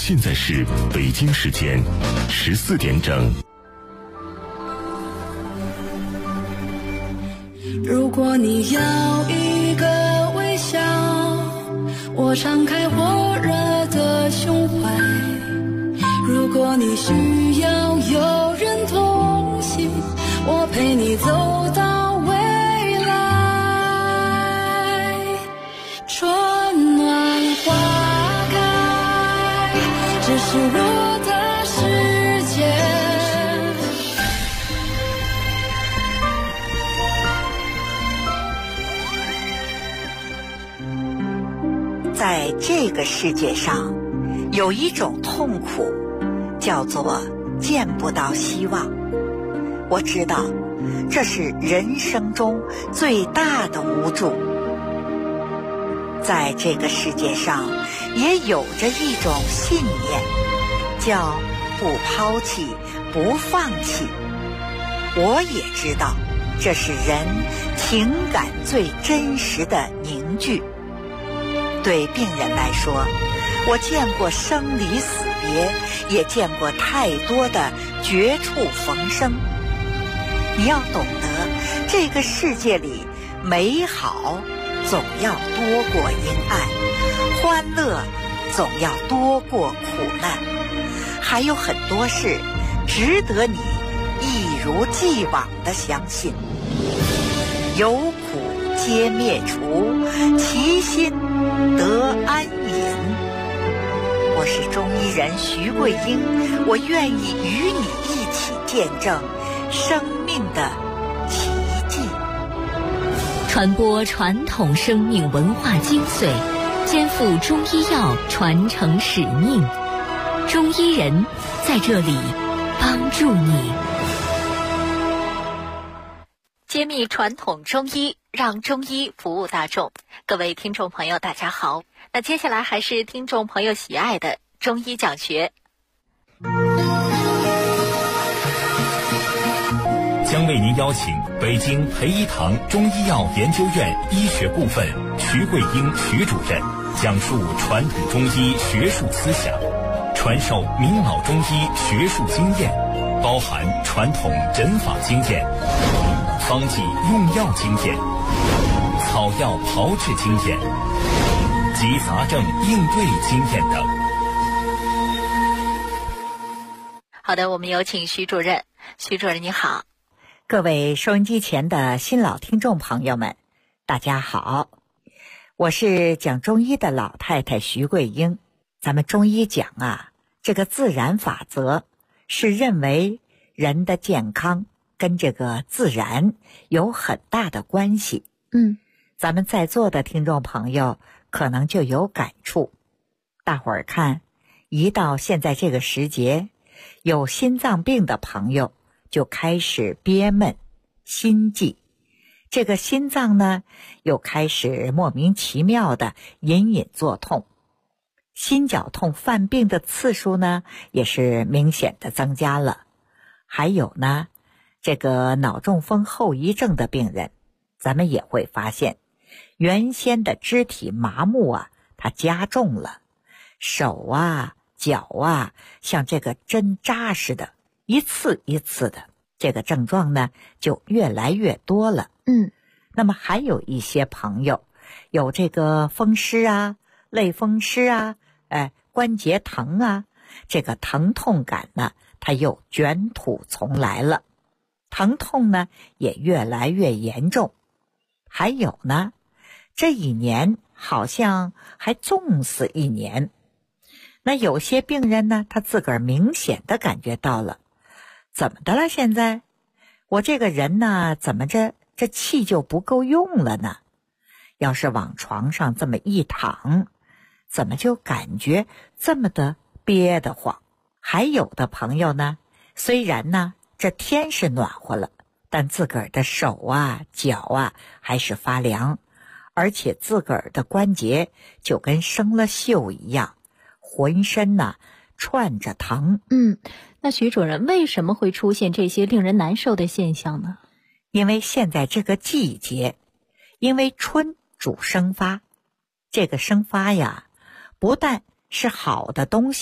现在是北京时间14点整。 如果你要一个微笑，我敞开火热的胸怀；如果你需要有人同行，我陪你走到未来。春暖花开，这是我的世界。 在这个世界上，有一种痛苦，叫做见不到希望。我知道，这是人生中最大的无助。在这个世界上，也有着一种信念，叫不抛弃，不放弃。我也知道，这是人情感最真实的凝聚。对病人来说，我见过生离死别，也见过太多的绝处逢生。你要懂得，这个世界里美好总要多过阴暗，欢乐总要多过苦难，还有很多事值得你一如既往地相信。有苦皆灭除，其心得安隐。我是中医人徐桂英，我愿意与你一起见证生命的奇迹， 传播传统生命文化精髓，肩负中医药传承使命。中医人在这里帮助你，揭秘传统中医，让中医服务大众。各位听众朋友大家好，那接下来还是听众朋友喜爱的中医讲学。 将为您邀请北京培一堂中医药研究院医学部分徐桂英徐主任讲述传统中医学术思想，传授明老中医学术经验，包含传统诊法经验、方剂用药经验、草药炮制经验及杂症应对经验等。 好的，我们有请徐主任。徐主任你好。 各位收音机前的新老听众朋友们，大家好，我是讲中医的老太太徐桂英。咱们中医讲啊，这个自然法则是认为人的健康跟这个自然有很大的关系。咱们在座的听众朋友可能就有感触。大伙儿看，一到现在这个时节，有心脏病的朋友就开始憋闷、心悸，这个心脏呢又开始莫名其妙的隐隐作痛，心绞痛犯病的次数呢也是明显的增加了。还有呢，这个脑中风后遗症的病人，咱们也会发现原先的肢体麻木啊，它加重了，手啊脚啊像这个针扎似的，一次一次的，这个症状呢就越来越多了。那么还有一些朋友有这个风湿啊、类风湿啊、关节疼啊，这个疼痛感呢它又卷土重来了，疼痛呢也越来越严重。还有呢，这一年好像还重死一年。那有些病人呢，他自个儿明显的感觉到了，怎么的了现在？我这个人呢，怎么这气就不够用了呢？要是往床上这么一躺，怎么就感觉这么的憋得慌？还有的朋友呢，虽然呢这天是暖和了，但自个儿的手啊脚啊还是发凉，而且自个儿的关节就跟生了锈一样，浑身呢串着疼。 那徐主任，为什么会出现这些令人难受的现象呢？ 因为现在这个季节，因为春主生发，这个生发呀，不但是好的东西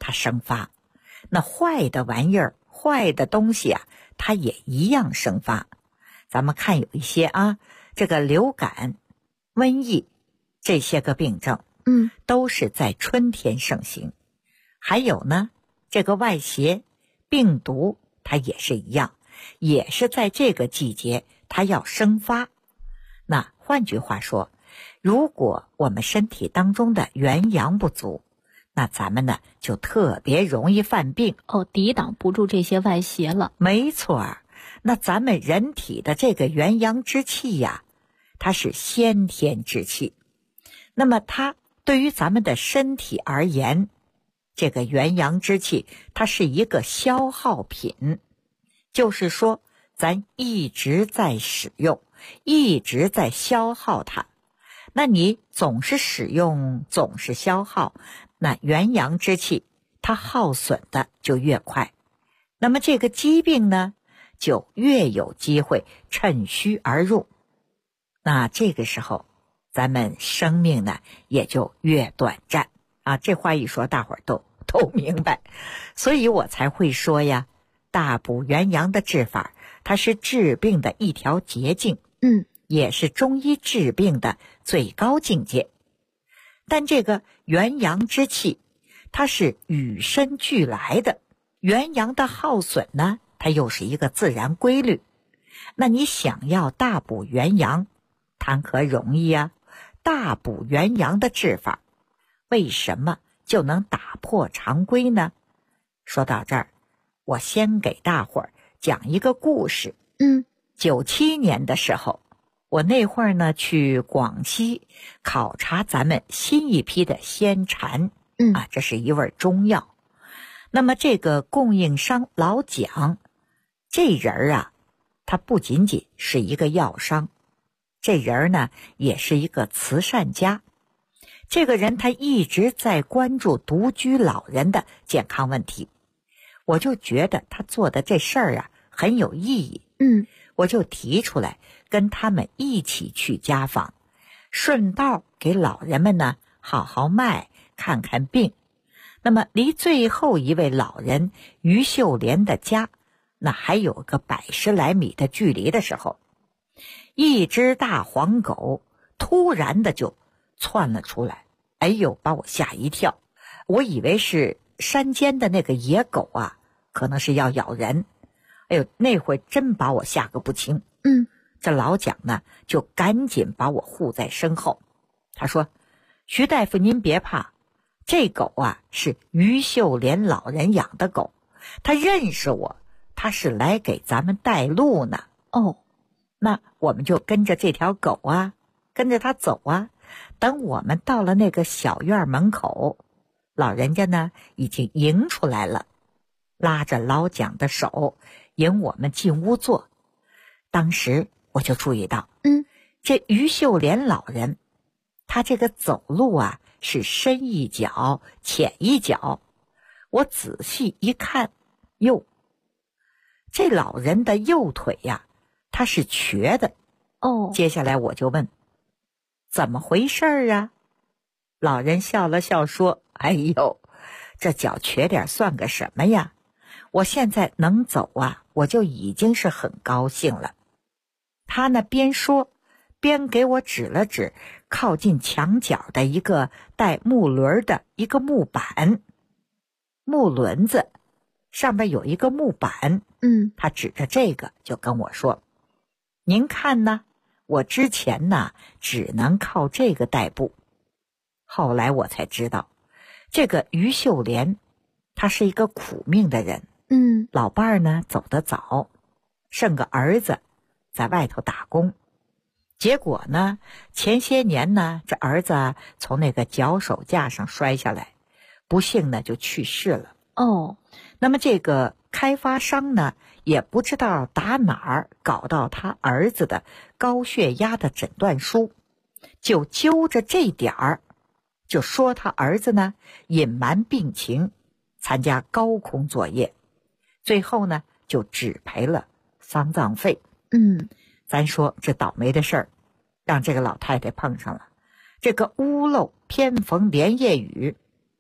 它生发。那坏的玩意儿、坏的东西啊，它也一样生发。咱们看有一些这个流感、瘟疫这些个病症，都是在春天盛行。还有呢，这个外邪、病毒，它也是一样，也是在这个季节它要生发。那换句话说，如果我们身体当中的元阳不足，那咱们呢就特别容易犯病， 抵挡不住这些外邪了。 没错，那咱们人体的这个元阳之气呀，它是先天之气，那么它对于咱们的身体而言，这个元阳之气它是一个消耗品，就是说咱一直在使用，一直在消耗它。那你总是使用，总是消耗，那元阳之气它耗损的就越快，那么这个疾病呢就越有机会趁虚而入。那这个时候咱们生命呢也就越短暂这话一说大伙儿都明白。所以我才会说呀，大补元阳的治法它是治病的一条捷径，也是中医治病的最高境界。但这个元阳之气它是与生俱来的，元阳的耗损呢它又是一个自然规律。那你想要大补元阳，谈何容易啊？大补元阳的治法为什么就能打破常规呢？说到这儿，我先给大伙儿讲一个故事。97年的时候，我那会儿呢去广西考察咱们新一批的仙蝉，这是一味中药。那么这个供应商老蒋这人他不仅仅是一个药商，这人呢也是一个慈善家。这个人他一直在关注独居老人的健康问题，我就觉得他做的这事儿很有意义。我就提出来跟他们一起去家访，顺道给老人们呢好好脉看看病。那么离最后一位老人于秀莲的家那还有个110来米的距离的时候，一只大黄狗突然的就窜了出来，哎呦，把我吓一跳。我以为是山间的那个野狗可能是要咬人。哎呦，那会真把我吓个不轻。这老蒋呢就赶紧把我护在身后。他说，徐大夫您别怕，这狗是于秀莲老人养的狗，他认识我，他是来给咱们带路呢。那我们就跟着这条狗跟着他走等我们到了那个小院门口，老人家呢已经迎出来了，拉着老蒋的手引我们进屋坐。当时我就注意到这于秀莲老人他这个走路是深一脚浅一脚。我仔细一看，哟，这老人的右腿他是瘸的。接下来我就问，怎么回事老人笑了笑说，哎呦，这脚瘸点算个什么呀，我现在能走我就已经是很高兴了。他呢边说边给我指了指靠近墙角的一个带木轮的一个木板，木轮子上面有一个木板。他指着这个就跟我说，您看呢，我之前呢只能靠这个代步。后来我才知道，这个于秀莲他是一个苦命的人。老伴儿呢走得早，剩个儿子在外头打工。结果呢，前些年呢，这儿子从那个脚手架上摔下来，不幸呢就去世了。那么这个开发商呢，也不知道打哪儿搞到他儿子的高血压的诊断书，就揪着这点儿，就说他儿子呢隐瞒病情，参加高空作业，最后呢就只赔了丧葬费。咱说这倒霉的事儿让这个老太太碰上了，这个屋漏偏逢连夜雨。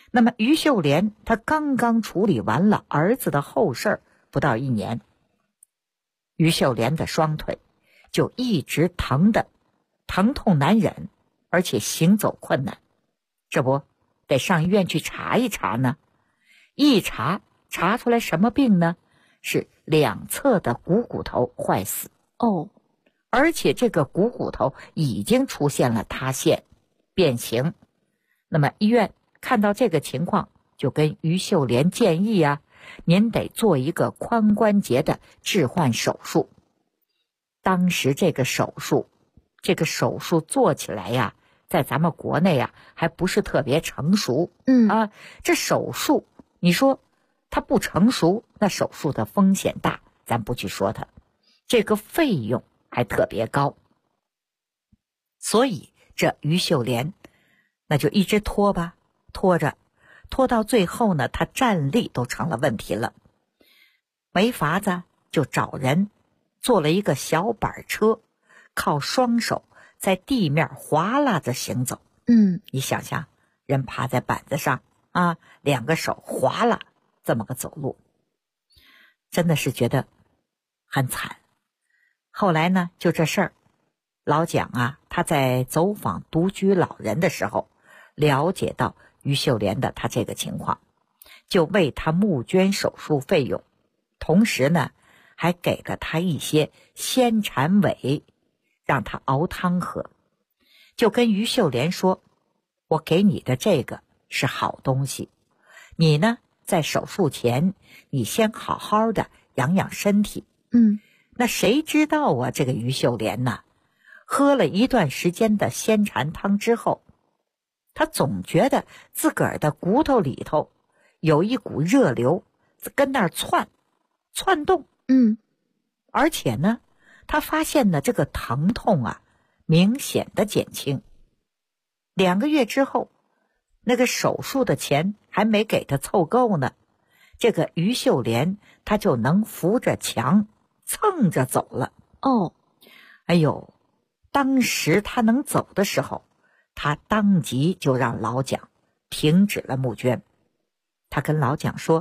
那么于秀莲她刚刚处理完了儿子的后事不到1年，于秀莲的双腿就一直疼痛难忍，而且行走困难，这不得上医院去查一查呢。一查出来什么病呢？是两侧的股骨头坏死而且这个股骨头已经出现了塌陷变形。那么医院看到这个情况，就跟于秀莲建议您得做一个髋关节的置换手术。当时这个手术做起来在咱们国内还不是特别成熟。这手术你说它不成熟，那手术的风险大，咱不去说它，这个费用还特别高。所以这于秀莲那就一直拖到最后呢，她站立都成了问题了，没法子就找人做了一个小板车，靠双手在地面划拉着行走。你想想，人趴在板子上2个手划拉这么个走路，真的是觉得很惨。后来呢，就这事儿，老蒋他在走访独居老人的时候，了解到于秀莲的他这个情况，就为他募捐手术费用，同时呢还给了他一些鲜蝉尾，让他熬汤喝，就跟于秀莲说，我给你的这个是好东西，你呢在手术前你先好好的养养身体。那谁知道这个于秀莲喝了一段时间的鲜蝉汤之后，他总觉得自个儿的骨头里头有一股热流跟那儿窜动。而且呢他发现呢这个疼痛明显的减轻。2个月之后，那个手术的钱还没给他凑够呢，这个于秀莲他就能扶着墙蹭着走了。当时他能走的时候，他当即就让老蒋停止了募捐。他跟老蒋说，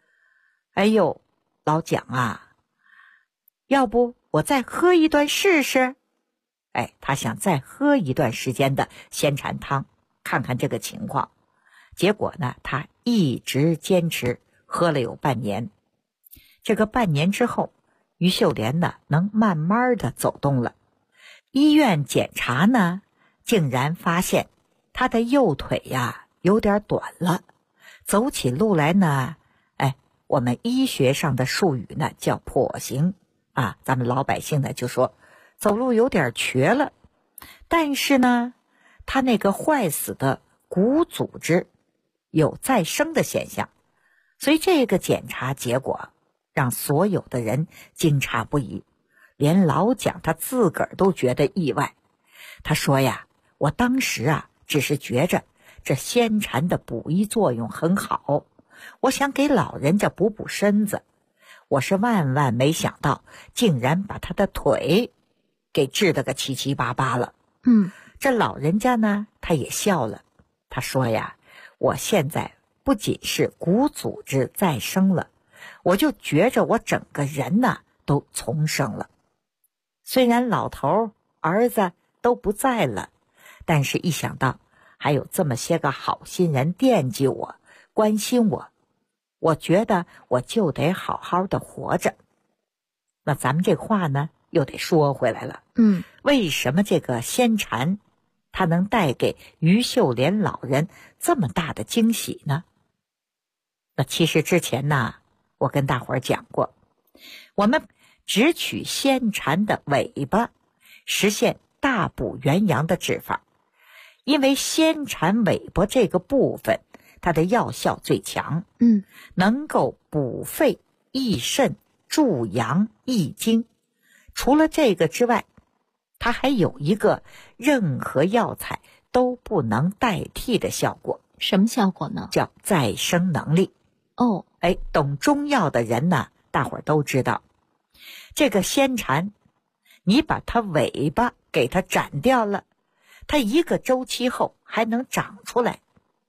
老蒋要不我再喝一段试试？他想再喝一段时间的鲜蝉汤，看看这个情况。结果呢，他一直坚持喝了有半年。这个半年之后，于秀莲能慢慢的走动了。医院检查呢，竟然发现他的右腿有点短了，走起路来呢，我们医学上的术语呢叫跛行咱们老百姓呢就说走路有点瘸了。但是呢，他那个坏死的骨组织有再生的现象，所以这个检查结果让所有的人惊诧不已，连老蒋他自个儿都觉得意外。他说我当时只是觉着这鲜蝉的补益作用很好，我想给老人家补补身子，我是万万没想到竟然把他的腿给治得个七七八八了。这老人家呢他也笑了，他说我现在不仅是骨组织再生了，我就觉着我整个人都重生了。虽然老头儿子都不在了，但是一想到还有这么些个好心人惦记我关心我，我觉得我就得好好的活着。那咱们这话呢又得说回来了，为什么这个鲜蝉它能带给于秀莲老人这么大的惊喜呢？那其实之前我跟大伙儿讲过，我们只取鲜蝉的尾巴，实现大补元阳的治法。因为鲜蝉尾巴这个部分它的药效最强，能够补肺益肾助阳益精。除了这个之外，它还有一个任何药材都不能代替的效果。 什么效果呢？ 叫再生能力。懂中药的人大伙儿都知道，这个鲜蝉你把它尾巴给它斩掉了，它1个周期后还能长出来。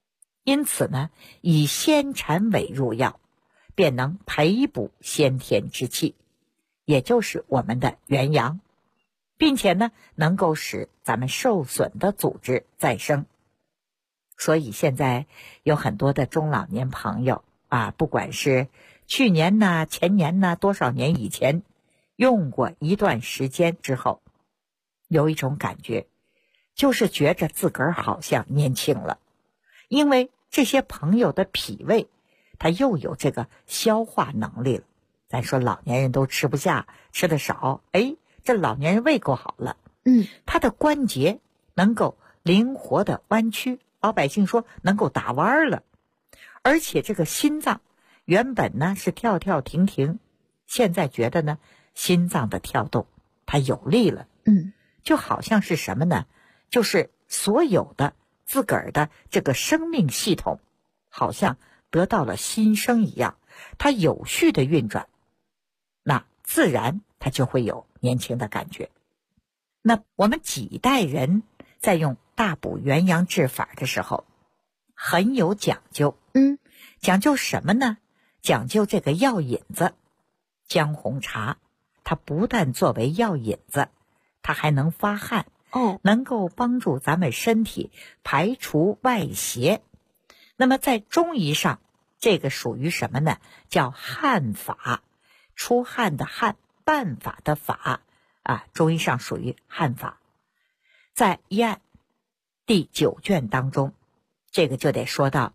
因此呢，以鲜产尾入药，便能培补先天之气，也就是我们的元阳，并且呢，能够使咱们受损的组织再生。所以现在有很多的中老年朋友啊，不管是去年呢、前年呢、多少年以前用过一段时间之后，有一种感觉，就是觉着自个儿好像年轻了。因为这些朋友的脾胃他又有这个消化能力了。咱说老年人都吃不下，吃的少，这老年人胃口好了，他的关节能够灵活的弯曲，老百姓说能够打弯了。而且这个心脏原本呢是跳跳停停，现在觉得呢心脏的跳动它有力了，就好像是什么呢，就是所有的自个儿的这个生命系统好像得到了新生一样，它有序的运转，那自然它就会有年轻的感觉。那我们几代人在用大补元阳治法的时候很有讲究，讲究什么呢？讲究这个药引子。姜红茶它不但作为药引子，它还能发汗，能够帮助咱们身体排除外邪。那么在中医上，这个属于什么呢？叫汗法，出汗的汗，办法的法啊，中医上属于汗法。在医案第9卷当中，这个就得说到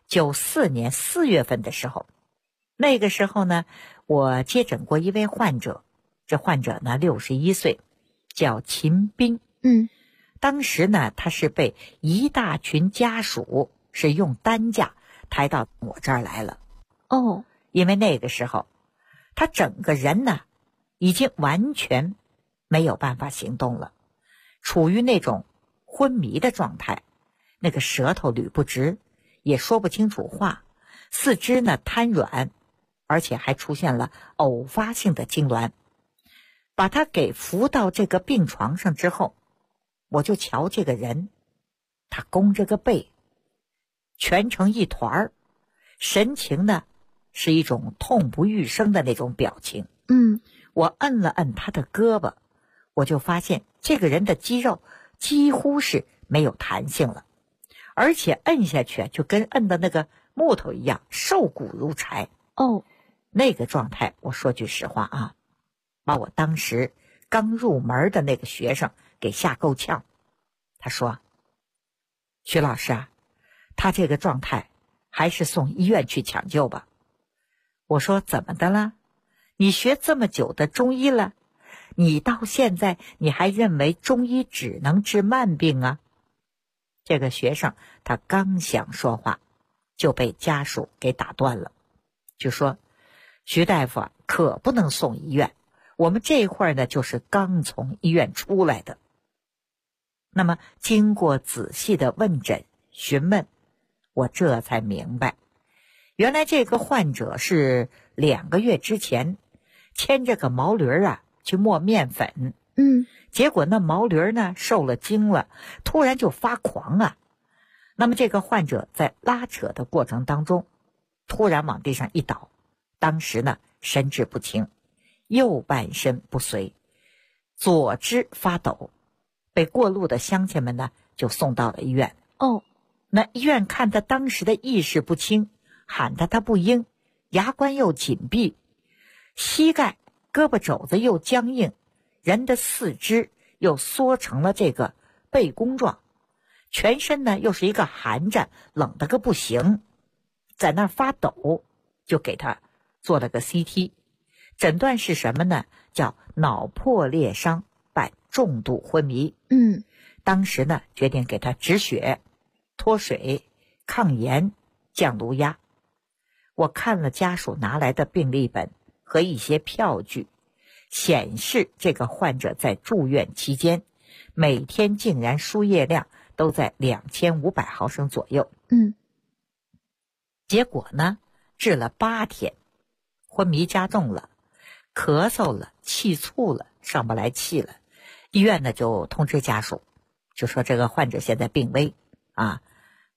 94年4月份的时候，那个时候呢，我接诊过一位患者，这患者呢61岁，叫秦斌。当时呢，他是被一大群家属是用担架抬到我这儿来了。因为那个时候他整个人呢已经完全没有办法行动了，处于那种昏迷的状态，那个舌头捋不直，也说不清楚话，四肢呢瘫软，而且还出现了偶发性的痉挛。把他给扶到这个病床上之后，我就瞧这个人，他弓着个背，蜷成一团儿，神情呢是一种痛不欲生的那种表情。我摁了摁他的胳膊，我就发现这个人的肌肉几乎是没有弹性了，而且摁下去就跟摁的那个木头一样，瘦骨如柴。那个状态，我说句实话啊，把我当时刚入门的那个学生给吓够呛。他说：“徐老师啊，他这个状态还是送医院去抢救吧。”我说：“怎么的了？你学这么久的中医了，你到现在你还认为中医只能治慢病啊？”这个学生他刚想说话，就被家属给打断了，就说：“徐大夫啊，可不能送医院，我们这会儿呢就是刚从医院出来的。”那么经过仔细的问诊询问，我这才明白，原来这个患者是2个月之前牵着个毛驴啊去磨面粉，结果那毛驴呢受了惊了，突然就发狂啊。那么这个患者在拉扯的过程当中，突然往地上一倒，当时呢神志不清，右半身不遂，左肢发抖，被过路的乡亲们呢就送到了医院。那医院看他当时的意识不清，喊他不应，牙关又紧闭，膝盖胳膊肘子又僵硬，人的四肢又缩成了这个背弓状，全身呢又是一个寒战，冷得个不行，在那儿发抖，就给他做了个 CT， 诊断是什么呢？叫脑破裂伤伴重度昏迷。当时呢决定给他止血、脱水、抗炎、降颅压。我看了家属拿来的病历本和一些票据，显示这个患者在住院期间每天竟然输液量都在2500毫升左右。结果呢治了8天，昏迷加重了，咳嗽了，气促了，上不来气了。医院呢就通知家属，就说这个患者现在病危啊，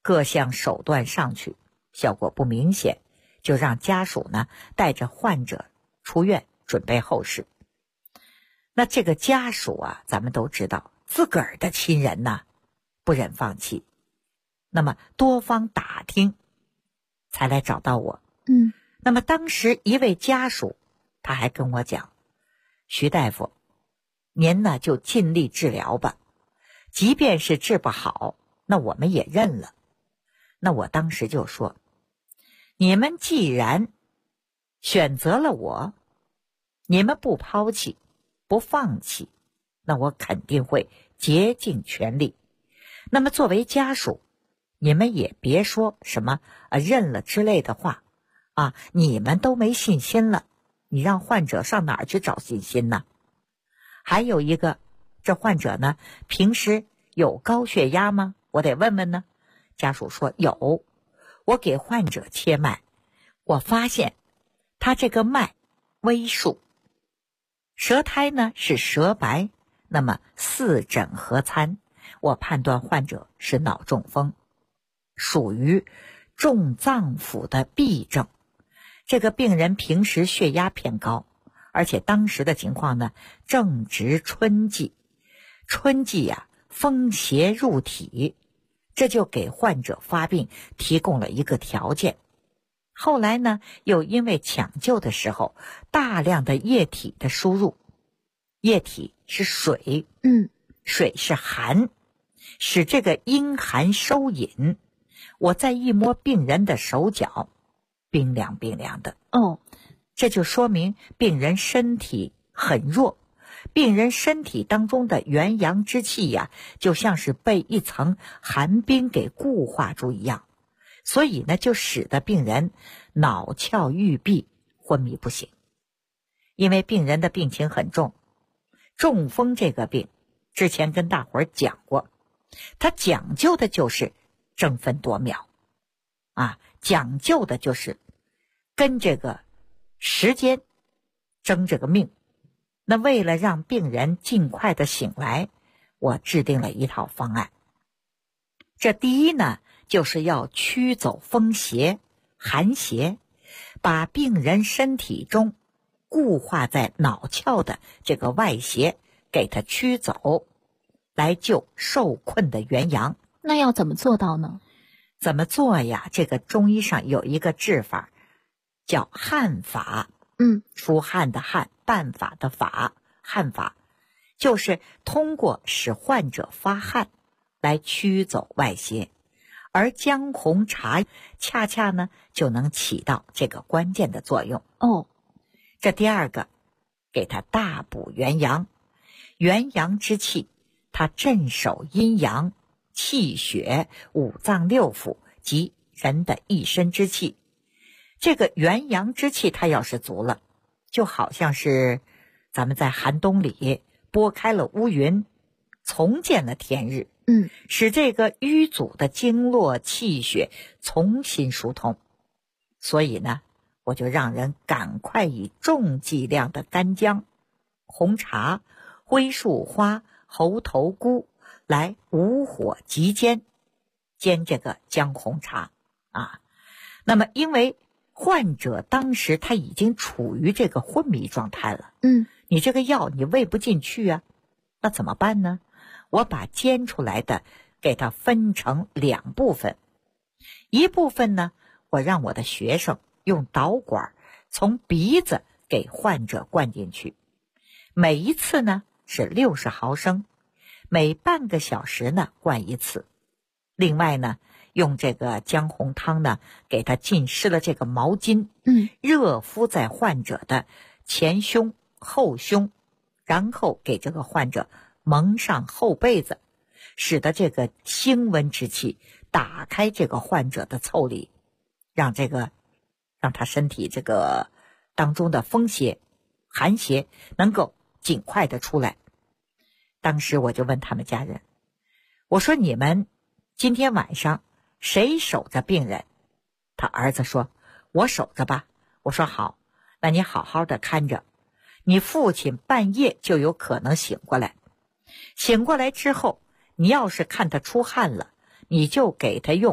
各项手段上去，效果不明显，就让家属呢带着患者出院准备后事。那这个家属啊，咱们都知道自个儿的亲人呢不忍放弃，那么多方打听才来找到我。那么当时一位家属他还跟我讲，徐大夫，您呢就尽力治疗吧，即便是治不好，那我们也认了。那我当时就说，你们既然选择了我，你们不抛弃不放弃，那我肯定会竭尽全力。那么作为家属，你们也别说什么认了之类的话啊，你们都没信心了，你让患者上哪儿去找信心呢？还有一个，这患者呢平时有高血压吗？我得问问呢。家属说有，我给患者切脉，我发现他这个脉微数，舌苔呢是舌白，那么四诊合参，我判断患者是脑中风，属于重脏腑的痹症。这个病人平时血压偏高，而且当时的情况呢正值春季，春季啊风邪入体，这就给患者发病提供了一个条件。后来呢又因为抢救的时候大量的液体的输入，液体是水，水是寒，使这个阴寒收引。我再一摸病人的手脚，冰凉冰凉的，这就说明病人身体很弱，病人身体当中的元阳之气呀，就像是被一层寒冰给固化住一样，所以呢就使得病人脑窍郁闭，昏迷不醒。因为病人的病情很重，中风这个病之前跟大伙儿讲过，它讲究的就是争分夺秒啊，讲究的就是跟这个时间争这个命。那为了让病人尽快的醒来，我制定了一套方案。这第一呢，就是要驱走风邪寒邪，把病人身体中固化在脑窍的这个外邪给它驱走，来救受困的元阳。 那要怎么做到呢？ 怎么做呀？这个中医上有一个治法叫汗法，出汗的汗，办法的法，汗法就是通过使患者发汗来驱走外邪，而姜红茶恰恰呢就能起到这个关键的作用。这第二个，给他大补元阳，元阳之气它镇守阴阳，气血五脏六腑及人的一身之气。这个元阳之气它要是足了，就好像是咱们在寒冬里拨开了乌云，重见了天日，使这个淤阻的经络气血重新疏通。所以呢，我就让人赶快以重剂量的干姜、红茶、灰树花、猴头菇来无火急煎，煎这个姜红茶啊。那么因为患者当时他已经处于这个昏迷状态了，你这个药你喂不进去啊，那怎么办呢？我把煎出来的给它分成两部分，一部分呢，我让我的学生用导管从鼻子给患者灌进去，每一次呢是60毫升，每半个小时呢灌一次。另外呢，用这个姜红汤呢给它浸湿了这个毛巾，热敷在患者的前胸后胸，然后给这个患者蒙上厚被子，使得这个辛温之气打开这个患者的腠理，让他身体这个当中的风邪寒邪能够尽快的出来。当时我就问他们家人，我说你们今天晚上谁守着病人？他儿子说我守着吧。我说好，那你好好的看着，你父亲半夜就有可能醒过来，醒过来之后，你要是看他出汗了，你就给他用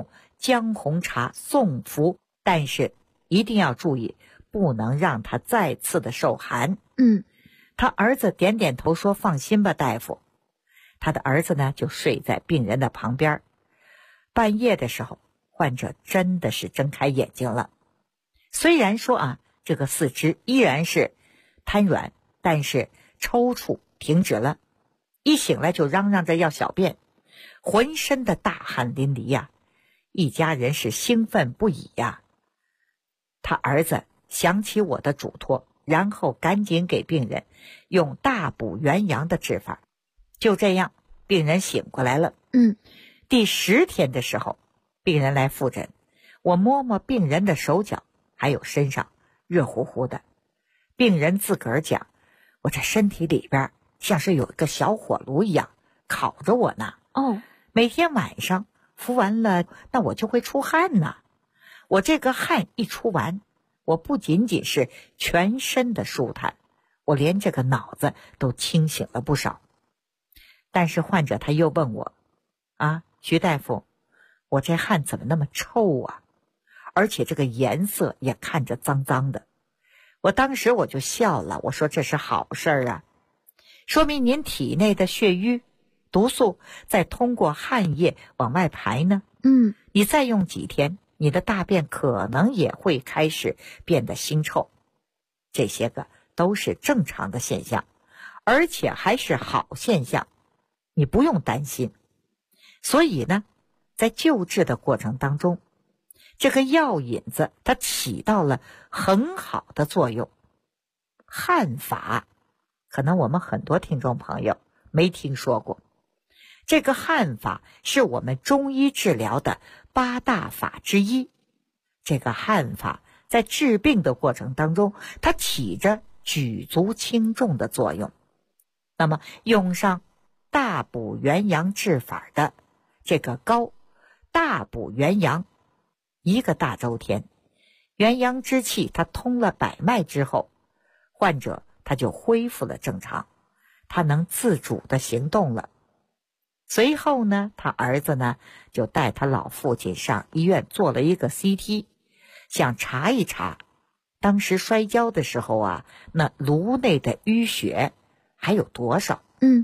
姜红茶送服，但是一定要注意，不能让他再次的受寒。他儿子点点头说：“放心吧，大夫。”他的儿子呢，就睡在病人的旁边。半夜的时候，患者真的是睁开眼睛了。虽然说这个四肢依然是瘫软，但是抽搐停止了，一醒来就嚷嚷着要小便，浑身的大汗淋漓呀，一家人是兴奋不已呀。他儿子想起我的嘱托，然后赶紧给病人用大补元阳的治法。就这样，病人醒过来了。第10天的时候，病人来复诊，我摸摸病人的手脚还有身上热乎乎的，病人自个儿讲，我这身体里边像是有一个小火炉一样烤着我呢。每天晚上服完了，那我就会出汗呢。我这个汗一出完，我不仅仅是全身的舒坦，我连这个脑子都清醒了不少。但是患者他又问我，徐大夫，我这汗怎么那么臭啊？而且这个颜色也看着脏脏的。我当时我就笑了，我说这是好事啊，说明您体内的血瘀毒素在通过汗液往外排呢。你再用几天，你的大便可能也会开始变得腥臭，这些个都是正常的现象，而且还是好现象，你不用担心。所以呢，在救治的过程当中，这个药引子它起到了很好的作用。汗法可能我们很多听众朋友没听说过，这个汗法是我们中医治疗的8大法之一。这个汗法在治病的过程当中，它起着举足轻重的作用。那么用上大补元阳治法的这个膏，大补元阳1个大周天，元阳之气它通了百脉之后，患者他就恢复了正常，他能自主的行动了。随后呢，他儿子呢就带他老父亲上医院做了一个 CT， 想查一查当时摔跤的时候那颅内的淤血还有多少。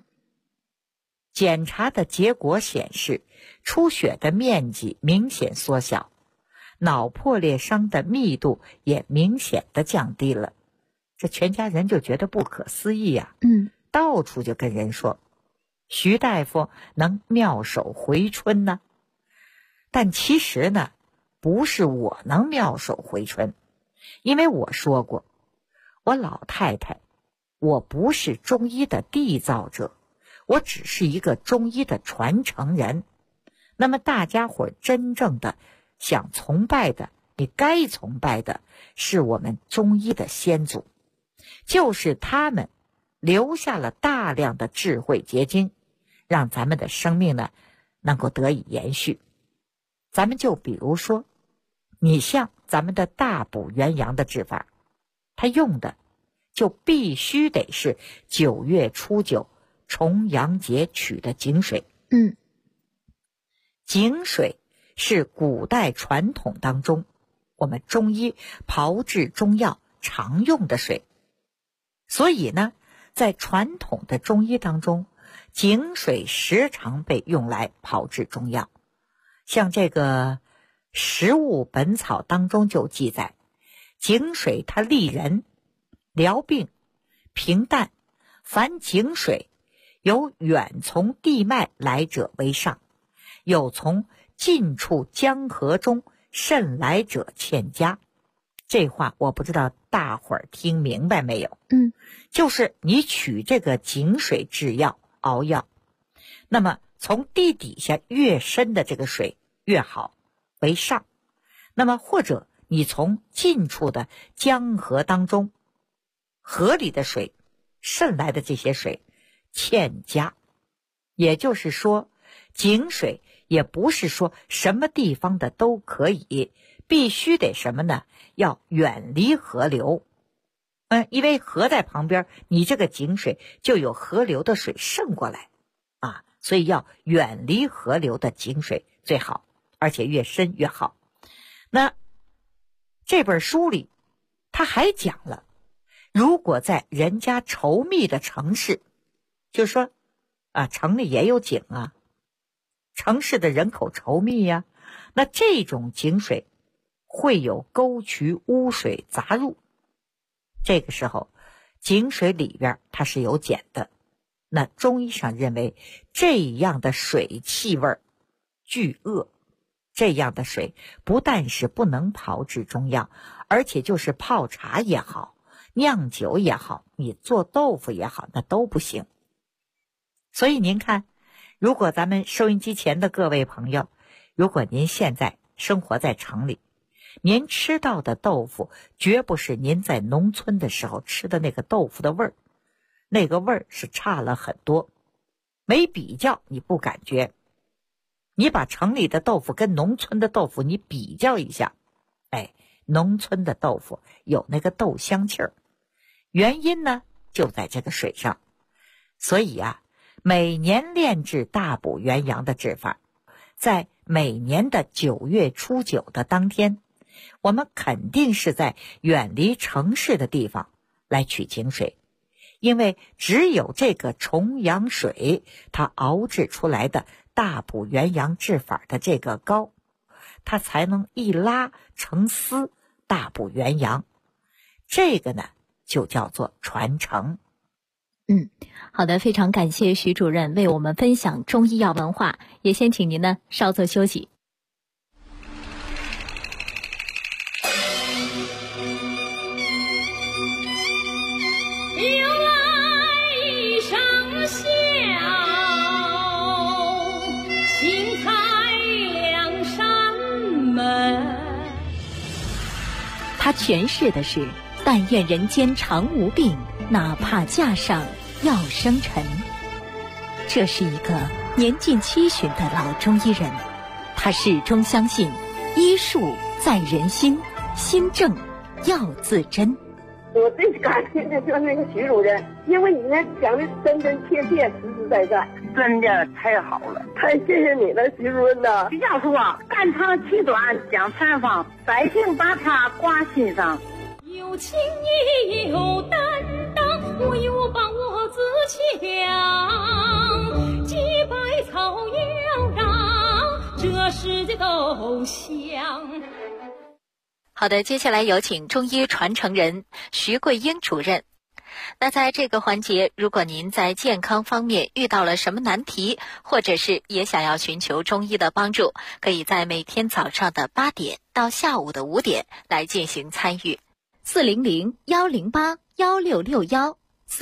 检查的结果显示，出血的面积明显缩小，脑破裂伤的密度也明显的降低了。这全家人就觉得不可思议呀。到处就跟人说徐大夫能妙手回春呢。但其实呢，不是我能妙手回春，因为我说过，我老太太我不是中医的缔造者，我只是一个中医的传承人。那么大家伙真正的想崇拜的，你该崇拜的是我们中医的先祖，就是他们留下了大量的智慧结晶，让咱们的生命呢能够得以延续。咱们就比如说，你像咱们的大补元阳的治法，它用的就必须得是9月初9重阳节取的井水。井水是古代传统当中我们中医炮制中药常用的水，所以呢，在传统的中医当中，井水时常被用来炮制中药。像这个《食物本草》当中就记载，井水它利人、疗病、平淡，凡井水有远从地脉来者为上，有从近处江河中渗来者欠佳。这话我不知道大伙儿听明白没有？就是你取这个井水制药熬药，那么从地底下越深的这个水越好为上，那么或者你从近处的江河当中河里的水渗来的这些水欠佳。也就是说，井水也不是说什么地方的都可以，必须得什么呢？要远离河流。因为河在旁边，你这个井水就有河流的水渗过来所以要远离河流的井水最好。 而且越深越好。那这本书里他还讲了，如果在人家稠密的城市，就说城里也有井啊，城市的人口稠密呀，那这种井水会有沟渠污水杂入，这个时候井水里边它是有碱的。那中医上认为这样的水气味巨恶，这样的水不但是不能炮制中药，而且就是泡茶也好，酿酒也好，你做豆腐也好，那都不行。所以您看，如果咱们收音机前的各位朋友，如果您现在生活在城里，您吃到的豆腐绝不是您在农村的时候吃的那个豆腐的味儿，那个味儿是差了很多，没比较你不感觉。你把城里的豆腐跟农村的豆腐你比较一下，农村的豆腐有那个豆香气儿，原因呢就在这个水上。所以每年炼制大补元阳的制法，在每年的9月初9的当天，我们肯定是在远离城市的地方来取井水，因为只有这个重阳水，它熬制出来的大补元阳制法的这个膏，它才能一拉成丝，大补元阳。这个呢就叫做传承。 好的，非常感谢徐主任为我们分享中医药文化，也先请您呢稍作休息。他诠释的是但愿人间常无病，哪怕架上要生尘。这是一个年近70的老中医人，他始终相信医术在人心，心正要自珍。 我最感谢的就是那个徐主任，因为你那讲的真真切切，实实在在，真的太好了，太谢谢你了，徐主任呐。徐教授肝肠气短讲禅方，百姓把它挂心上。 有情也有担当，我有把握自强，几百草要让这世界都香。 好的，接下来有请中医传承人徐桂英主任。那在这个环节，如果您在健康方面遇到了什么难题，或者是也想要寻求中医的帮助，可以在每天早上的8点到下午的5点来进行参与。 400-108-1661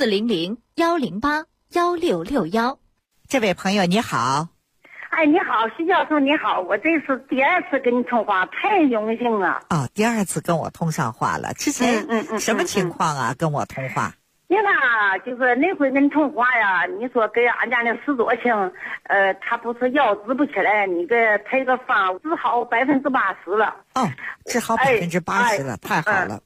400-108-1661。 这位朋友你好。 你好，徐教授你好，我这是第2次跟你通话，太荣幸了。 第2次跟我通上话了，之前什么情况啊？跟我通话？ 你看，就是那回跟你通话呀，你说给俺家那石多清，他不是药治不起来，你给配个方治好80%了。 治好80%了，太好了。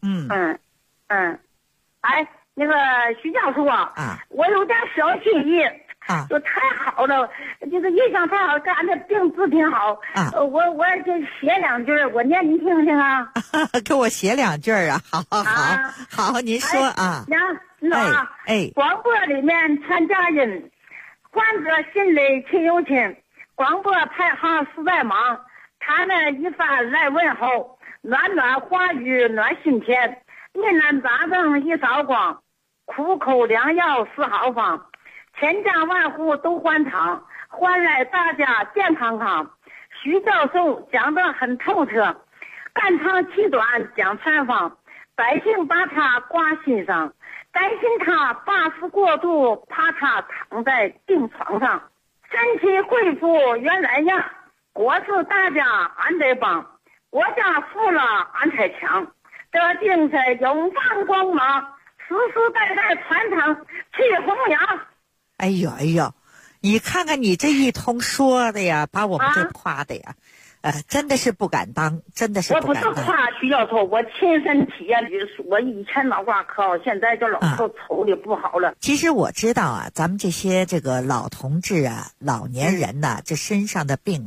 那个徐教授我有点小心意。就太好了，就是印象太好，给俺这病治挺好。我就写2句，我念你听听啊。 给我写2句啊，好，您说啊。 广播里面传佳音，患者心里亲友亲，广播排行实在忙，他们一番来问候，暖暖话语暖心田，疑难杂症一扫光，苦口良药是好方。千家万户都欢畅，换来大家健康康。徐教授讲得很透彻，肝肠气短讲禅方，百姓把他挂心上，担心他80过度，怕他躺在病床上。身体恢复原来样，国事大家俺得帮，国家富了俺才强，这精神永放光芒，世世代代传承去弘扬。 哎呦，你看看你这一通说的呀，把我们这夸的呀，真的是不敢当，真的是不敢当。 我不是夸徐教授，我亲身体验的，我以前脑挂科，现在这老头瞅的不好了。 其实我知道咱们这些这个老同志老年人这身上的病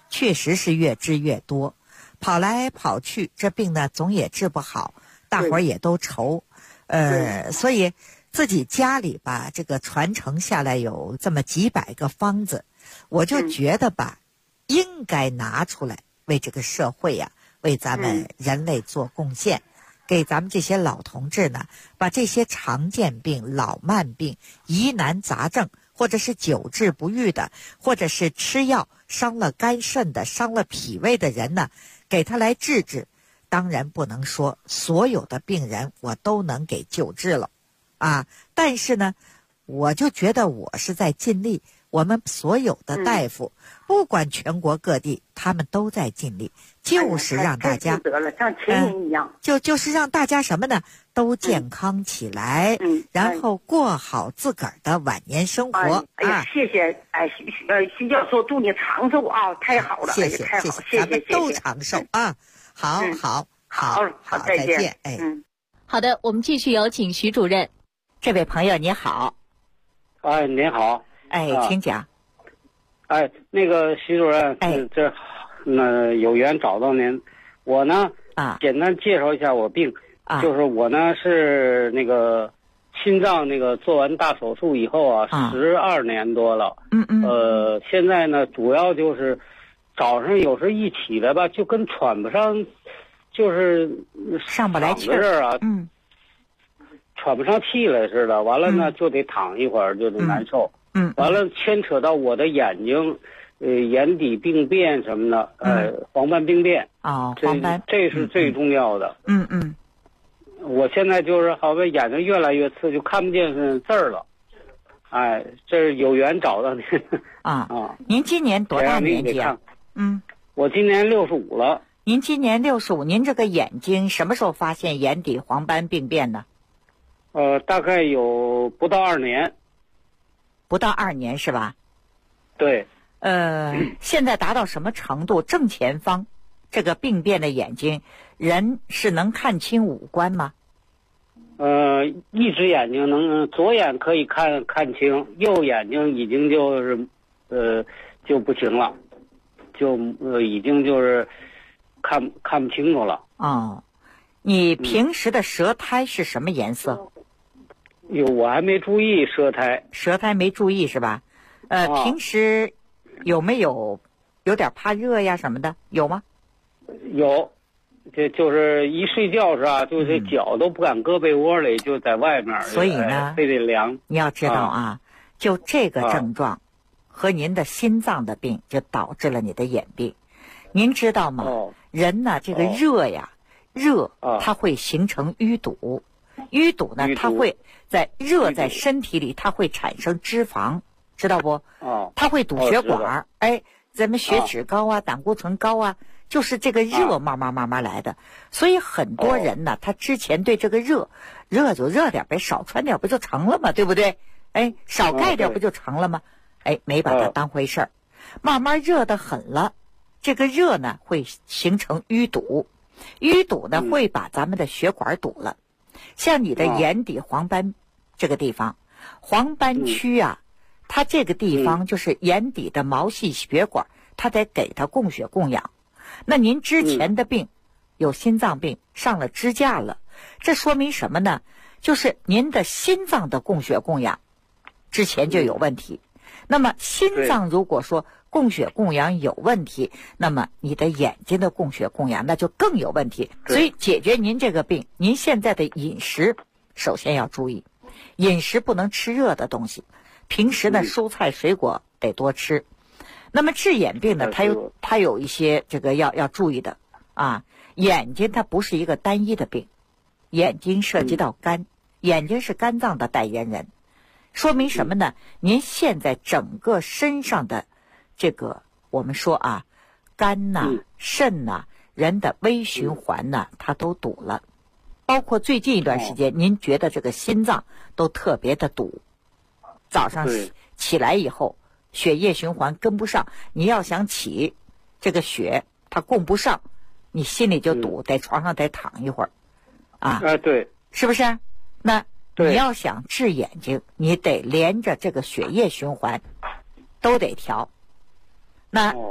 确实是越治越多，跑来跑去，这病呢总也治不好，大伙儿也都愁。所以自己家里吧，这个传承下来有这么几百个方子，我就觉得吧，应该拿出来为这个社会呀，为咱们人类做贡献，给咱们这些老同志呢，把这些常见病、老慢病、疑难杂症，或者是久治不愈的，或者是吃药伤了肝肾的、伤了脾胃的人呢，给他来治治。当然不能说所有的病人我都能给救治了啊，但是呢，我就觉得我是在尽力，我们所有的大夫，不管全国各地，他们都在尽力，就是让大家像亲人一样， 就是让大家什么呢，都健康起来，然后过好自个儿的晚年生活。 谢谢，徐教授，祝你长寿啊！太好了， 谢谢， 太好，谢谢， 咱们都长寿啊！好， 再见。 好的，我们继续有请徐主任。 这位朋友你好。 您好。 请讲。 那个徐主任，有缘找到您，我呢简单介绍一下我病，就是我呢是那个心脏那个做完大手术以后12年多了，现在呢主要就是早上有时候一起来吧，就跟喘不上，就是上不来气儿喘不上气来似的。完了呢，就得躺一会儿，就是难受。完了牵扯到我的眼睛，眼底病变什么的，黄斑病变。 黄斑， 这是最重要的。我现在就是好像眼睛越来越刺，就看不见字儿了。这是有缘找到您。 您今年多大年纪啊？ 我今年65了。 您今年65，您这个眼睛什么时候发现眼底黄斑病变呢？ 大概有不到2年。 不到2年是吧？ 对。 现在达到什么程度？正前方这个病变的眼睛，人是能看清五官吗？ 一只眼睛能，左眼可以看清，右眼睛已经就是就不行了，就已经就是看不清楚了。 你平时的舌苔是什么颜色？ 我还没注意舌苔没注意是吧？平时有没有点怕热呀什么的？有吗？ 有，就是一睡觉是吧，就是脚都不敢搁被窝里，就在外面。 所以呢， 非得凉。 你要知道就这个症状和您的心脏的病就导致了你的眼病。您知道吗？人呢，这个热它会形成淤堵，淤堵呢，它会在身体里，它会产生脂肪，知道不？它会堵血管。咱们血脂高啊，胆固醇高啊，就是这个热慢慢来的。所以很多人呢，他之前对这个热就热点呗，少穿点不就成了吗？对不对？少盖点不就成了吗？没把它当回事儿，慢慢热得很了，这个热呢会形成淤堵，淤堵呢会把咱们的血管堵了。像你的眼底黄斑这个地方，黄斑区它这个地方就是眼底的毛细血管，它得给它供血供氧。那您之前的病有心脏病，上了支架了，这说明什么呢？就是您的心脏的供血供氧之前就有问题。那么心脏如果说供血供氧有问题，那么你的眼睛的供血供氧那就更有问题。所以解决您这个病，您现在的饮食首先要注意，饮食不能吃热的东西，平时呢蔬菜水果得多吃。那么治眼病呢，它有一些这个要注意的眼睛它不是一个单一的病，眼睛涉及到肝，眼睛是肝脏的代言人，说明什么呢？您现在整个身上的这个我们说肝肾人的微循环它都堵了，包括最近一段时间您觉得这个心脏都特别的堵，早上起来以后血液循环跟不上，你要想起这个血它供不上，你心里就堵，在床上得躺一会儿对， 是不是？那你要想治眼睛，你得连着这个血液循环都得调。那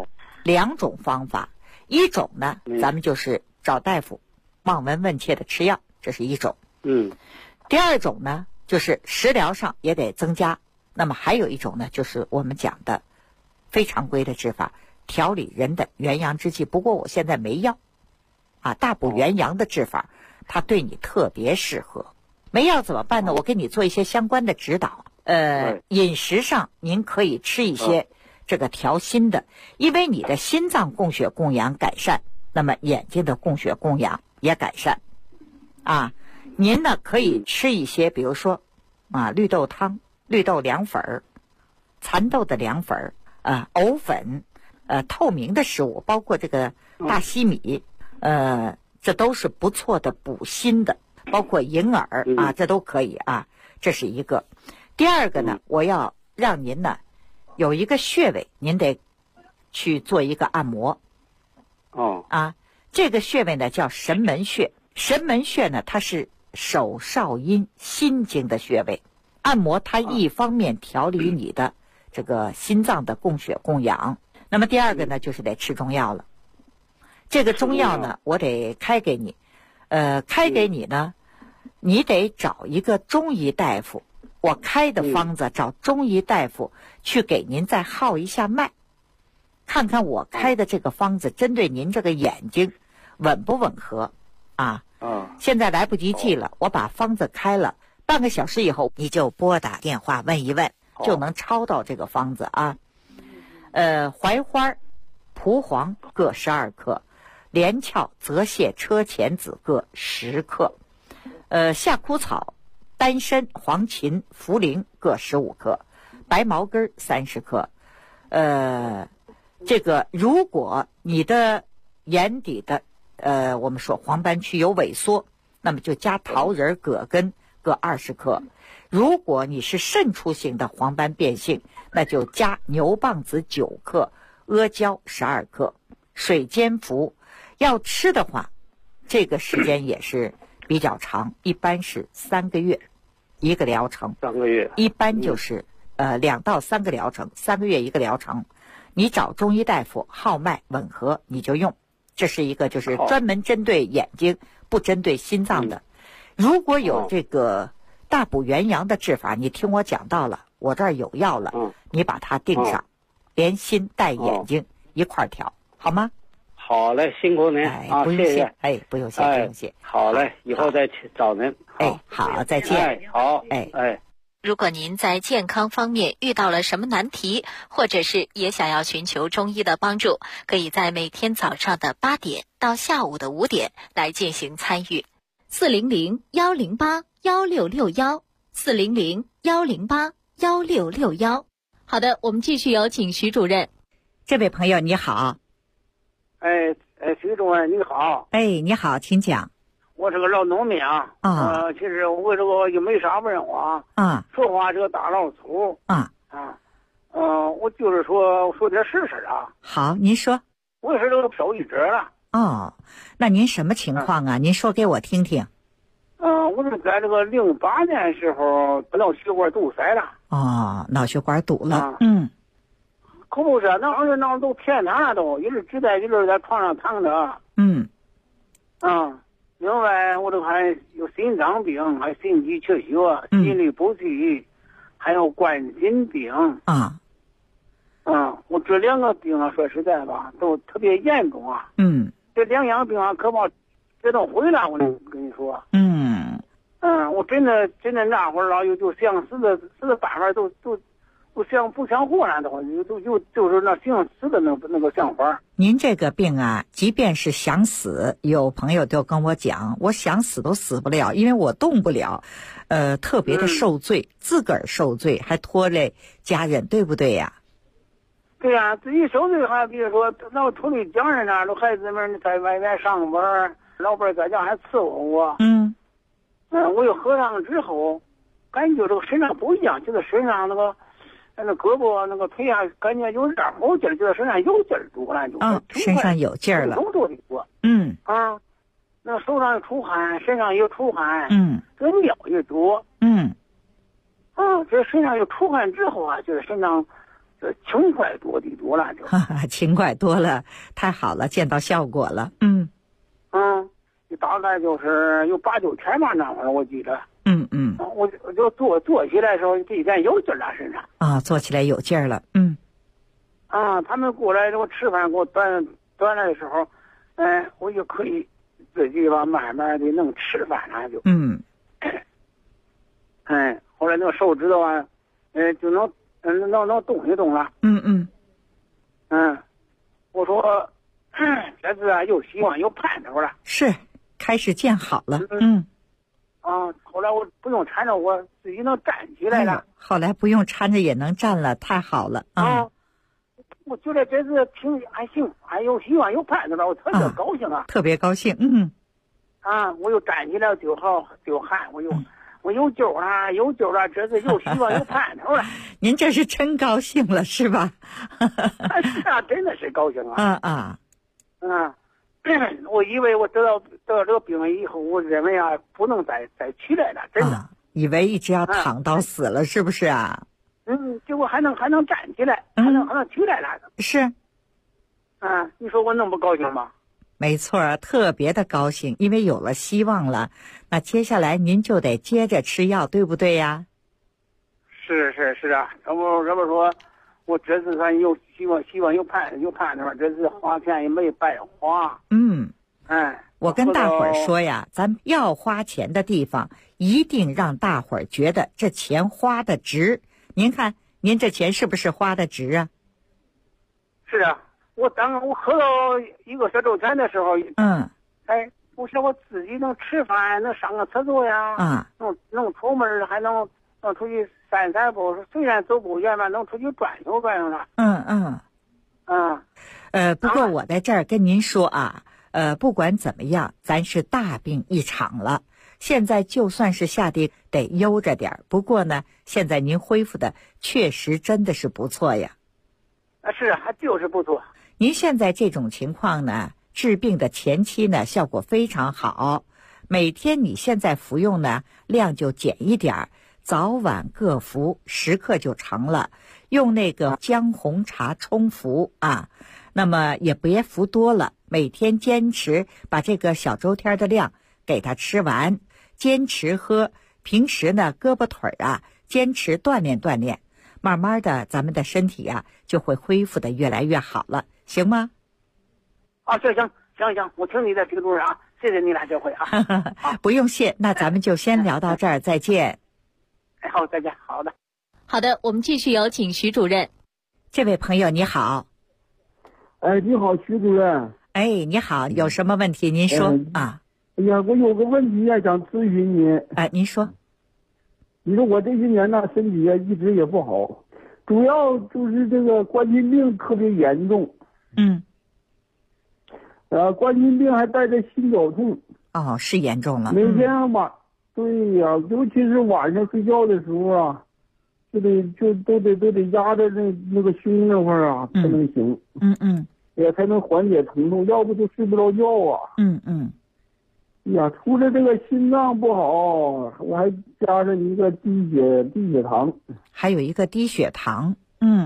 2种方法，一种呢，咱们就是找大夫望闻问切的吃药，这是一种。第二种呢，就是食疗上也得增加。那么还有一种呢，就是我们讲的非常规的治法，调理人的元阳之气。不过我现在没药啊，大补元阳的治法，它对你特别适合。没药怎么办呢？我给你做一些相关的指导。饮食上您可以吃一些这个调心的，因为你的心脏供血供氧改善，那么眼睛的供血供氧也改善啊。您呢可以吃一些，比如说绿豆汤、绿豆凉粉、蚕豆的凉粉、藕粉、透明的食物，包括这个大西米，这都是不错的补心的，包括银耳啊，这都可以啊。这是一个。第二个呢，我要让您呢有一个穴位，您得去做一个按摩。这个穴位呢叫神门穴。神门穴呢，它是手少阴心经的穴位。按摩它一方面调理你的这个心脏的供血供氧，那么第二个呢就是得吃中药了。这个中药呢我得开给你，开给你呢你得找一个中医大夫，我开的方子找中医大夫去给您再号一下脉，看看我开的这个方子针对您这个眼睛吻不吻合啊。现在来不及记了，我把方子开了，半个小时以后你就拨打电话问一问，就能抄到这个方子啊。槐花、蒲黄各12克，连翘、泽泻、车前子各10克，夏枯草、丹参、黄芩、茯苓各15克，白茅根30克。这个如果你的眼底的我们说黄斑区有萎缩，那么就加桃仁、葛根各20克。如果你是渗出型的黄斑变性，那就加牛蒡子9克，阿胶12克，水煎服。要吃的话，这个时间也是比较长，一般是3个月一个疗程。 3个月一般就是2到3个疗程，3个月一个疗程。你找中医大夫号脉吻合你就用，这是一个就是专门针对眼睛不针对心脏的。如果有这个大补元阳的治法，你听我讲到了，我这儿有药了，你把它定上，连心带眼睛一块调，好吗？ 好嘞，辛苦您不用谢，不用谢，不用谢。 好嘞，以后再找您。 好，再见。 好， 如果您在健康方面遇到了什么难题，或者是也想要寻求中医的帮助，可以在每天早上的8点到下午的5点来进行参与。 400-108-1661，400-108-1661。好的，我们继续有请徐主任。 这位朋友你好。 徐主任你好。 你好，请讲。 我是个老农民啊。其实我这个也没啥文化说话这个大老粗我就是说点事啊。 好，您说。 我是这个漂移者了。 那您什么情况啊？您说给我听听。 我是在这个08年时候脑血管堵塞了。 脑血管堵了。 可不是，那都天哪都，一直只在床上躺着。另外我这还有心脏病，还有心肌缺血、心律不齐，还有冠心病。我这2个病说实在吧，都特别严重啊。这2样病可把这都毁了，我跟你说。我真的那会儿就想死的办法都不想活了，就是那想死的那个想法。 您这个病啊，即便是想死，有朋友都跟我讲，我想死都死不了，因为我动不了，特别的受罪，自个儿受罪，还拖累家人，对不对呀？ 对呀，自己受罪还比如说那拖累家人那孩子们在外面上班，老伴在家还伺候我。我又喝上之后，感觉这个身上不一样，就是身上那胳膊那个腿啊，感觉有点好劲儿，就是身上有劲儿多了，就身上有劲儿了， 多的多。那手上出汗，身上也出汗，这尿也多。这身上有出汗之后啊，就是身上这轻快多的多了就。 轻快多了，太好了，见到效果了。 大概就是有8、9天吧，那会儿我记得。我就坐起来的时候，这一点有劲儿了身上。 坐起来有劲儿了。 他们过来给我吃饭，给我端来的时候，我就可以自己吧，慢慢的能吃饭了就。后来那个手指头啊，就能动一动了。我说，这次啊有希望有盼头了。 是，开始见好了。 后来我不用搀着，我自己能站起来了。 后来不用搀着也能站了，太好了。 我觉得这次还行，还有希望有盼头了，我特别高兴啊。 特别高兴。 我又站起来就喊，我有救了，有救了，这次有希望有盼头了。 您这是真高兴了是吧？ 是啊，真的是高兴啊。 我以为我得到这个病以后，我认为啊不能再起来了，真的。 以为一直要躺到死了，是不是啊？ 结果还能站起来，还能起来了。 是。 你说我能不高兴吗？ 没错，特别的高兴，因为有了希望了。那接下来您就得接着吃药，对不对呀？ 是啊，要不说，我这次算有希望有盼头，这次花钱也没白花。 我跟大伙儿说呀，咱要花钱的地方，一定让大伙儿觉得这钱花的值。您看，您这钱是不是花的值啊？ 是啊，我喝到1个小周天的时候，不是我自己能吃饭，能上个厕所呀，能出门，还能出去散步，虽然走不远吧，能出去转悠了。 不过我在这儿跟您说啊，不管怎么样，咱是大病一场了。现在就算是下地得悠着点，不过呢，现在您恢复的确实真的是不错呀。 是啊，就是不错。 您现在这种情况呢，治病的前期呢效果非常好，每天你现在服用呢量就减一点，早晚各服10克就成了，用那个姜红茶冲服啊，那么也别服多了，每天坚持把这个小周天的量给它吃完，坚持喝，平时呢胳膊腿啊坚持锻炼，慢慢的咱们的身体啊就会恢复的越来越好了，行吗？ 行，我听你的这个主任啊，谢谢你俩这回啊。 不用谢，那咱们就先聊到这儿，再见。 好，再见。 好的，我们继续有请徐主任。 这位朋友你好。 你好，徐主任。 你好，有什么问题您说啊？ 哎呀，我有个问题呀，想咨询你。 您说。 你说我这些年呢，身体一直也不好，主要就是这个冠心病特别严重。冠心病还带着心绞痛。 是严重了。 每天对呀，尤其是晚上睡觉的时候啊，都得压着那个胸那块儿啊才能行。也才能缓解疼痛，要不就睡不着觉啊。呀，除了这个心脏不好，我还加上一个低血糖。 还有一个低血糖。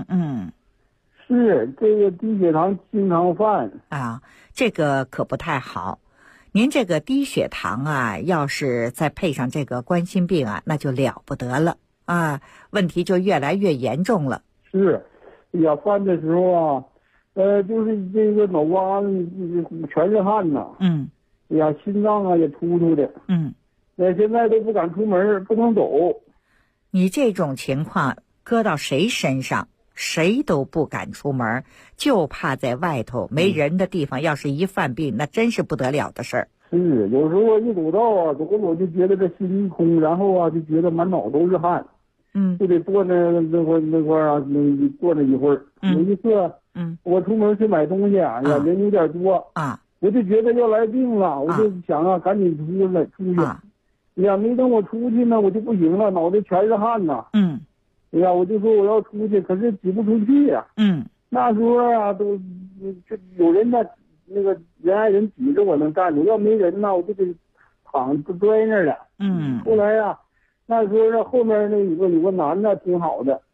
是这个低血糖经常犯这个可不太好。您这个低血糖啊，要是再配上这个冠心病啊，那就了不得了啊，问题就越来越严重了。 是，犯的时候啊，就是这个脑瓜子全是汗呐。心脏啊也突突的。现在都不敢出门，不能走。 你这种情况搁到谁身上，谁都不敢出门，就怕在外头没人的地方，要是一犯病，那真是不得了的事儿。 是，有时候一走道啊，走就觉得这心一空，然后啊就觉得满脑都是汗。就得坐那块啊，坐那一会儿。有一次，我出门去买东西人有点多我就觉得要来病了，我就想赶紧出去。没等我出去呢，我就不行了，脑袋全是汗呐。我就说我要出去，可是挤不出去呀。那时候啊，都就有人那个人挨人挤着我能站住，要没人呢，我就得躺摔那儿了。后来呀，那时候后面有个男的挺好的，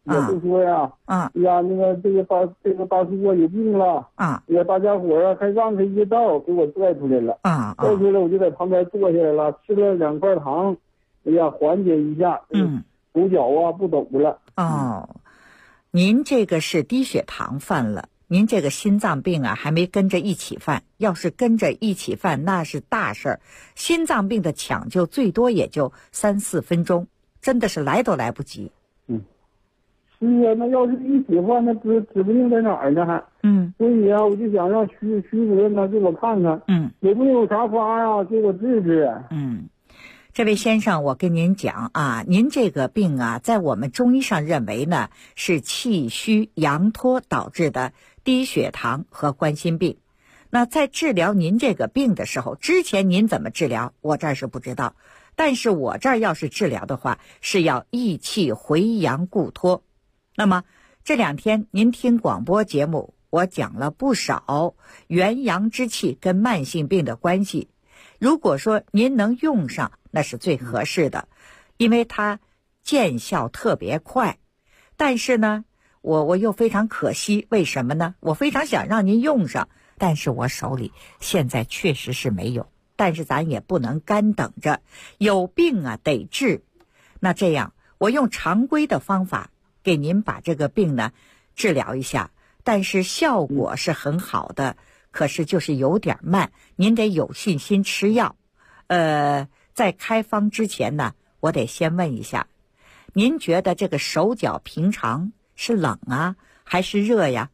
也都说呀，呀，那个这个大叔啊有病了，也大家伙啊还让他一道给我拽出来了，拽出来我就在旁边坐下来了，吃了2块糖，哎呀，缓解一下，手脚啊不抖了。 您这个是低血糖犯了，您这个心脏病啊还没跟着一起犯，要是跟着一起犯那是大事儿。心脏病的抢救最多也就3-4分钟，真的是来都来不及。 是啊，那要是一起犯，那指不定在哪儿呢还。所以啊，我就想让徐主任呢给我看看，有没有啥法啊，给我治治。 这位先生，我跟您讲啊，您这个病啊，在我们中医上认为呢，是气虚阳脱导致的低血糖和冠心病。那在治疗您这个病的时候，之前您怎么治疗，我这儿是不知道。但是我这儿要是治疗的话，是要益气回阳固脱。那么这2天您听广播节目，我讲了不少元阳之气跟慢性病的关系。如果说您能用上，那是最合适的，因为它见效特别快。但是呢，我又非常可惜，为什么呢？我非常想让您用上，但是我手里现在确实是没有。但是咱也不能干等着，有病啊得治。那这样，我用常规的方法给您把这个病呢治疗一下，但是效果是很好的。可是就是有点慢，您得有信心吃药。在开方之前呢，我得先问一下，您觉得这个手脚平常是冷啊还是热呀？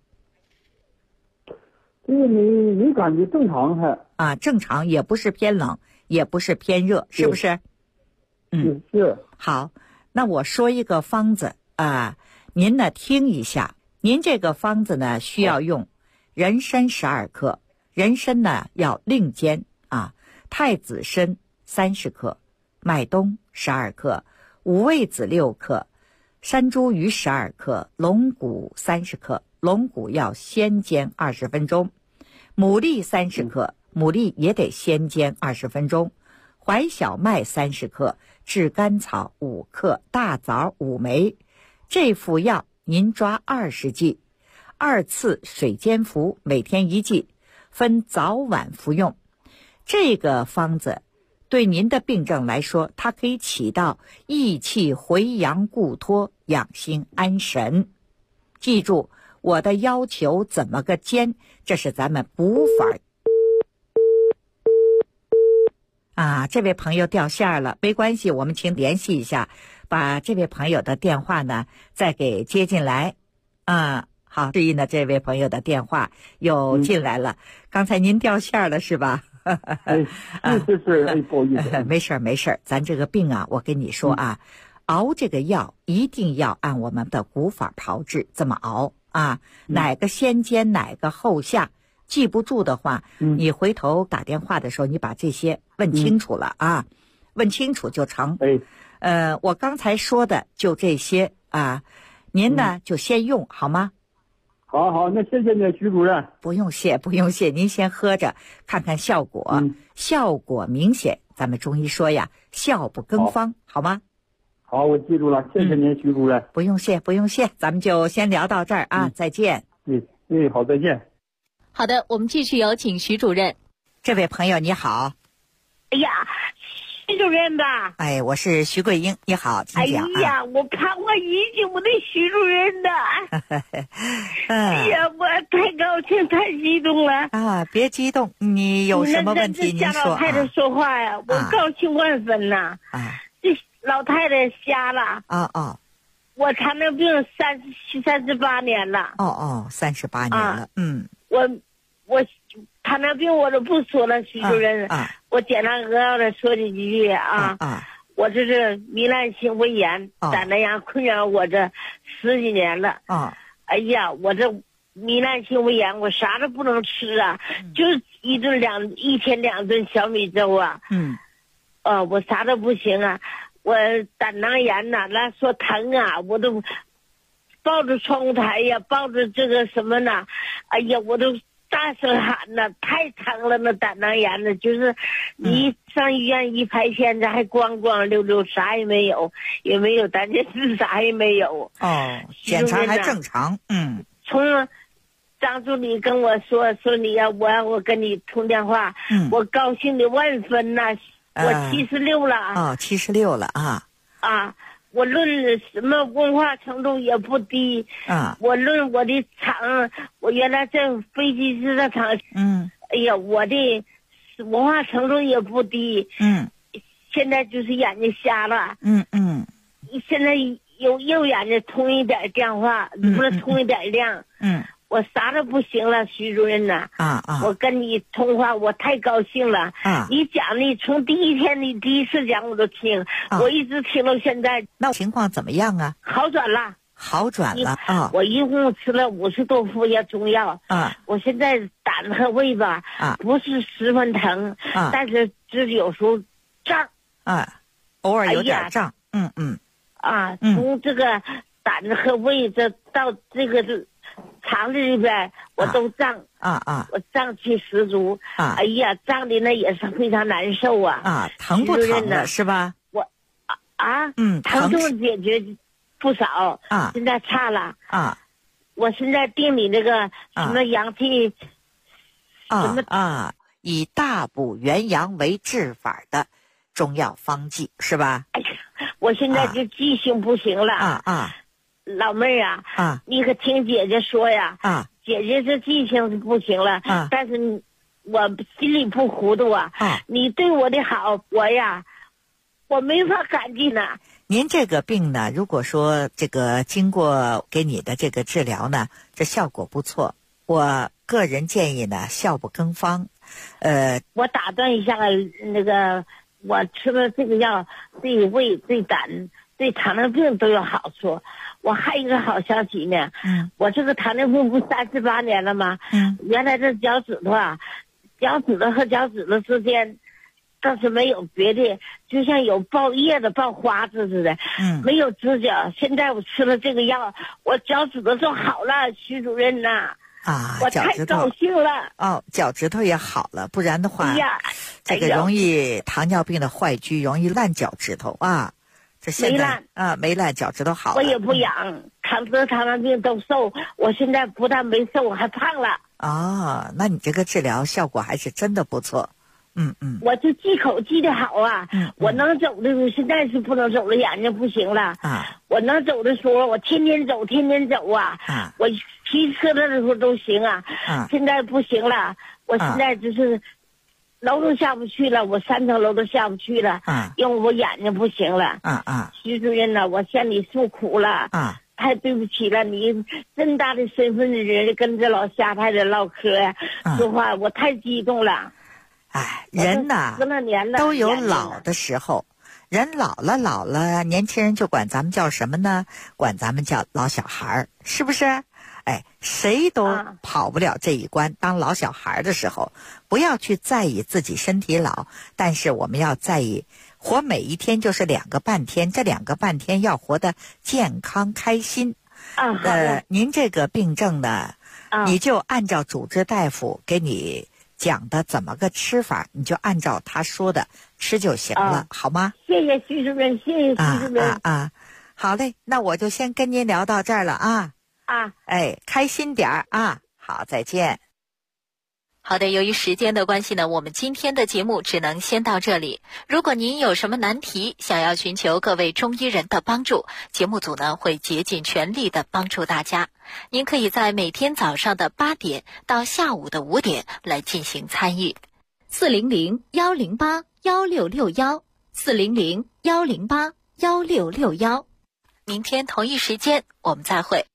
这个你感觉正常还？ 正常，也不是偏冷，也不是偏热，是不是？ 是。 好，那我说一个方子您呢听一下。您这个方子呢需要用人参12克，人参呢要另煎太子参30克，麦冬12克，五味子6克，山茱萸12克，龙骨30克，龙骨要先煎20分钟，牡蛎30克，牡蛎也得先煎20分钟，淮小麦30克，炙甘草5克，大枣5枚。这副药您抓20剂，2次水煎服，每天1剂，分早晚服用。这个方子对您的病症来说，它可以起到益气回阳固脱、养心安神。记住我的要求怎么个煎，这是咱们补法。这位朋友掉线了，没关系，我们请联系一下，把这位朋友的电话呢再给接进来。好，至于呢这位朋友的电话又进来了，刚才您掉线了是吧？ 是，不好意思。 没事，咱这个病我跟你说熬这个药一定要按我们的古法炮制这么熬哪个先煎哪个后下，记不住的话，你回头打电话的时候你把这些问清楚了问清楚就成。我刚才说的就这些您呢就先用好吗？ 好，那谢谢你徐主任。 不用谢，您先喝着看看效果，效果明显，咱们中医说呀，效不更方，好吗？ 好，我记住了，谢谢您徐主任。 不用谢，咱们就先聊到这儿再见。 好，再见。 好的，我们继续有请徐主任。 这位朋友你好。 哎呀，徐主任吧？ 我是徐桂英，你好，请讲。 哎呀，我看我已经不得徐主任的。哎呀，我太高兴，太激动了。 别激动，你有什么问题您说。 老太太说话呀，我高兴万分呐。这老太太瞎了。我糖尿病38年了。 38年了。 我糖尿病我都不说了，徐主任。我简单扼要的说几句我这是糜烂性胃炎，胆囊炎困扰我这10几年了。哎呀，我这糜烂性胃炎，我啥都不能吃就一天2顿小米粥我啥都不行我胆囊炎那说疼我都抱着窗户台呀，抱着这个什么呢？哎呀，我都大声喊呢，太疼了，那胆囊炎的，就是你上医院一拍片子，还光光溜溜，啥也没有，也没有胆结石，啥也没有。 哦，检查还正常。 从张助理跟我说你呀，我跟你通电话，我高兴的万分呐，我76了。 哦，76了啊。 啊。我论什么文化程度也不低啊！ 我论我的厂，我原来在飞机制造厂，哎呀，我的文化程度也不低，现在就是眼睛瞎了，现在右眼睛通一点电话，不是通一点亮，我啥都不行了，徐主任呐！我跟你通话，我太高兴了！你讲你从第一天你第一次讲我都听，我一直听到现在。 那情况怎么样啊？ 好转了。 好转了啊！ 我一共吃了50多副中药我现在胆和胃吧不是十分疼但是就是有时候胀偶尔有点胀。 从这个胆子和胃这到这个肠子里边我都胀我胀气十足哎呀，胀的那也是非常难受疼不疼了是吧？ 我疼痛解决不少现在差了我现在定你那个什么阳气以大补元阳为治法的中药方剂是吧？ 哎呀，我现在就记性不行了老妹儿你可听姐姐说呀姐姐这记性是不行了但是我心里不糊涂你对我的好我没法感激呢。 您这个病呢，如果说这个经过给你的这个治疗呢，这效果不错，我个人建议呢，效不更方。 我打断一下那个，我吃了这个药对胃对胆对糖尿病都有好处。我还有一个好消息呢我这个糖尿病不38年了吗原来这脚趾头脚趾头和脚趾头之间倒是没有别的，就像有爆叶子爆花子似的没有指甲。现在我吃了这个药我脚趾头就好了，徐主任呐我太高兴了脚趾头也好了，不然的话这个容易糖尿病的坏疽，容易烂脚趾头这现在没烂脚趾头好了。 我也不养糖尿病都瘦，我现在不但没瘦我还胖了那你这个治疗效果还是真的不错我就忌口忌的好我能走的时候现在是不能走了，眼睛不行了我能走的时候我天天走我骑车的时候都行现在不行了，我现在就是楼都下不去了，我3层楼都下不去了因为我眼睛不行了徐主任呢，我向你诉苦了太对不起了，你这么大的身份的人跟这老瞎太太唠嗑说话我太激动了人呐都有老的时候，人老了，年轻人就管咱们叫什么呢？管咱们叫老小孩，是不是？谁都跑不了这一关。当老小孩的时候，不要去在意自己身体老，但是我们要在意活每一天就是2个半天，这2个半天要活得健康开心。您这个病症呢，你就按照主治大夫给你讲的怎么个吃法，你就按照他说的吃就行了好吗？ 谢谢徐主任，谢谢徐主任好嘞，那我就先跟您聊到这儿了开心点儿好，再见。 好的，由于时间的关系呢，我们今天的节目只能先到这里。如果您有什么难题，想要寻求各位中医人的帮助，节目组呢会竭尽全力的帮助大家。您可以在每天早上的8点到下午的5点来进行参与。400-108-1661，400-108-1661。明天同一时间我们再会。